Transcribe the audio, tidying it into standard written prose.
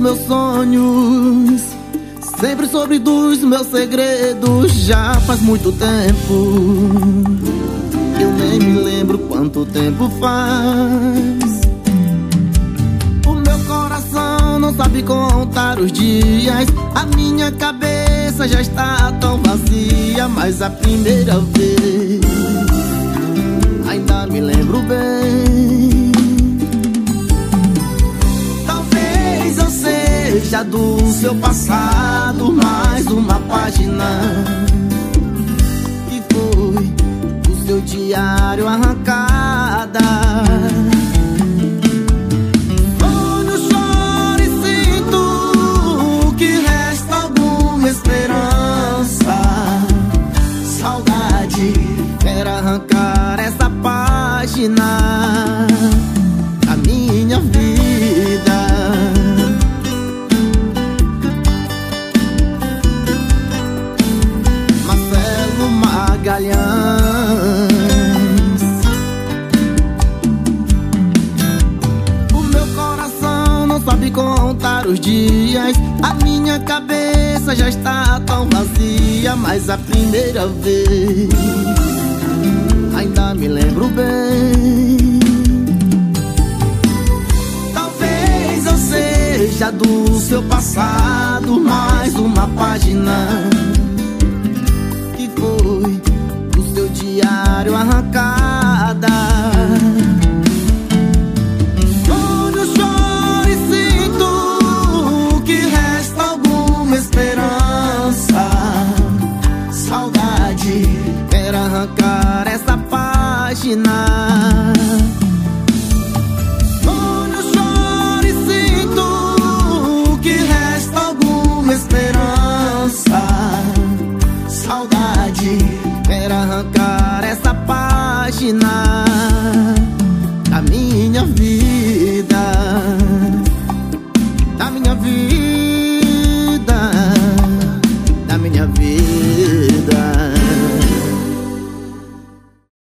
meus sonhos, sempre sobre dos meus segredos. Já faz muito tempo, eu nem me lembro quanto tempo faz. O meu coração não sabe contar os dias, a minha cabeça já está tão vazia. Mas a primeira vez ainda me lembro bem. Talvez eu seja do seu passado mais uma página que foi do seu diário arrancada. Olho, choro e sinto que resta alguma esperança. Saudade quer arrancar essa página da minha vida. Marcelo Magalhães. O meu coração não sabe contar os dias, a minha cabeça já está tão vazia. Mas a primeira vez ainda me lembro bem. Talvez eu seja do seu passado mais uma página que foi do seu diário arrancada. Olho, choro e sinto que resta alguma esperança. Saudade quer arrancar essa página. Olho, choro e sinto que resta alguma esperança. Saudade quer arrancar essa página da minha vida.